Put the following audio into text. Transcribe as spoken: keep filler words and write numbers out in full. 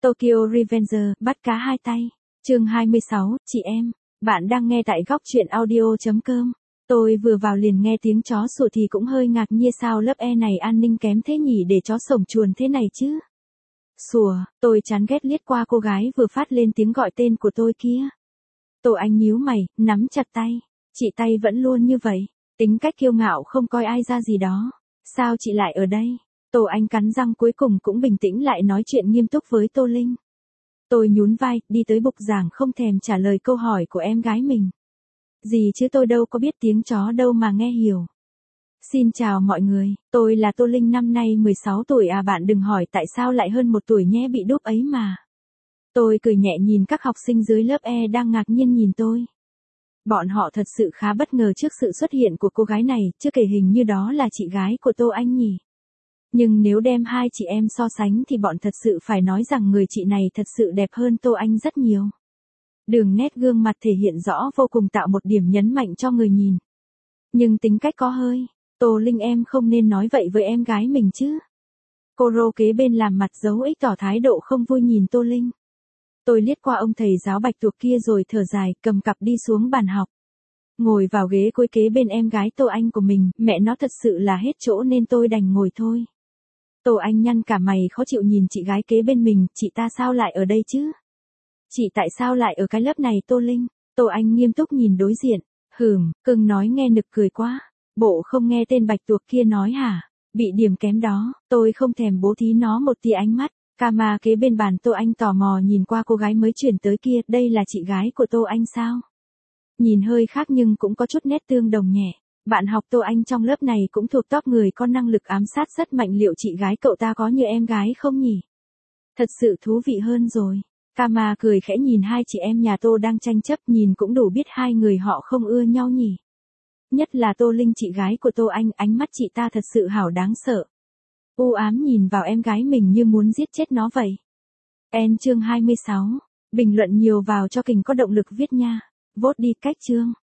Tokyo Revenger, bắt cá hai tay. Chương hai mươi sáu, chị em, bạn đang nghe tại góc truyện audio chấm com. Tôi vừa vào liền nghe tiếng chó sủa thì cũng hơi ngạc nhiên, sao lớp E này an ninh kém thế nhỉ, để chó sổng chuồn thế này chứ. Sủa, tôi chán ghét liếc qua cô gái vừa phát lên tiếng gọi tên của tôi kia. Tô Anh nhíu mày, nắm chặt tay. Chị tay vẫn luôn như vậy, tính cách kiêu ngạo không coi ai ra gì đó. Sao chị lại ở đây? Tô Anh cắn răng cuối cùng cũng bình tĩnh lại nói chuyện nghiêm túc với Tô Linh. Tôi nhún vai, đi tới bục giảng không thèm trả lời câu hỏi của em gái mình. Gì chứ tôi đâu có biết tiếng chó đâu mà nghe hiểu. Xin chào mọi người, tôi là Tô Linh, năm nay mười sáu tuổi à, bạn đừng hỏi tại sao lại hơn một tuổi nhé, bị đúp ấy mà. Tôi cười nhẹ nhìn các học sinh dưới lớp E đang ngạc nhiên nhìn tôi. Bọn họ thật sự khá bất ngờ trước sự xuất hiện của cô gái này, chưa kể hình như đó là chị gái của Tô Anh nhỉ. Nhưng nếu đem hai chị em so sánh thì bọn thật sự phải nói rằng người chị này thật sự đẹp hơn Tô Anh rất nhiều. Đường nét gương mặt thể hiện rõ vô cùng, tạo một điểm nhấn mạnh cho người nhìn. Nhưng tính cách có hơi, Tô Linh em không nên nói vậy với em gái mình chứ. Cô Rô kế bên làm mặt dấu ích tỏ thái độ không vui nhìn Tô Linh. Tôi liếc qua ông thầy giáo bạch tuộc kia rồi thở dài, cầm cặp đi xuống bàn học. Ngồi vào ghế cuối kế bên em gái Tô Anh của mình, mẹ nó thật sự là hết chỗ nên tôi đành ngồi thôi. Tô Anh nhăn cả mày khó chịu nhìn chị gái kế bên mình, chị ta sao lại ở đây chứ? Chị tại sao lại ở cái lớp này Tô Linh? Tô Anh nghiêm túc nhìn đối diện, hừm, cưng nói nghe nực cười quá. Bộ không nghe tên bạch tuộc kia nói hả? Bị điểm kém đó, tôi không thèm bố thí nó một tia ánh mắt. Kama kế bên bàn Tô Anh tò mò nhìn qua cô gái mới chuyển tới kia, đây là chị gái của Tô Anh sao? Nhìn hơi khác nhưng cũng có chút nét tương đồng nhẹ. Bạn học Tô Anh trong lớp này cũng thuộc top người có năng lực ám sát rất mạnh, liệu chị gái cậu ta có như em gái không nhỉ? Thật sự thú vị hơn rồi. Kama cười khẽ nhìn hai chị em nhà Tô đang tranh chấp, nhìn cũng đủ biết hai người họ không ưa nhau nhỉ. Nhất là Tô Linh chị gái của Tô Anh, ánh mắt chị ta thật sự hảo đáng sợ. U ám nhìn vào em gái mình như muốn giết chết nó vậy. En chương hai mươi sáu. Bình luận nhiều vào cho kình có động lực viết nha. Vote đi cách chương.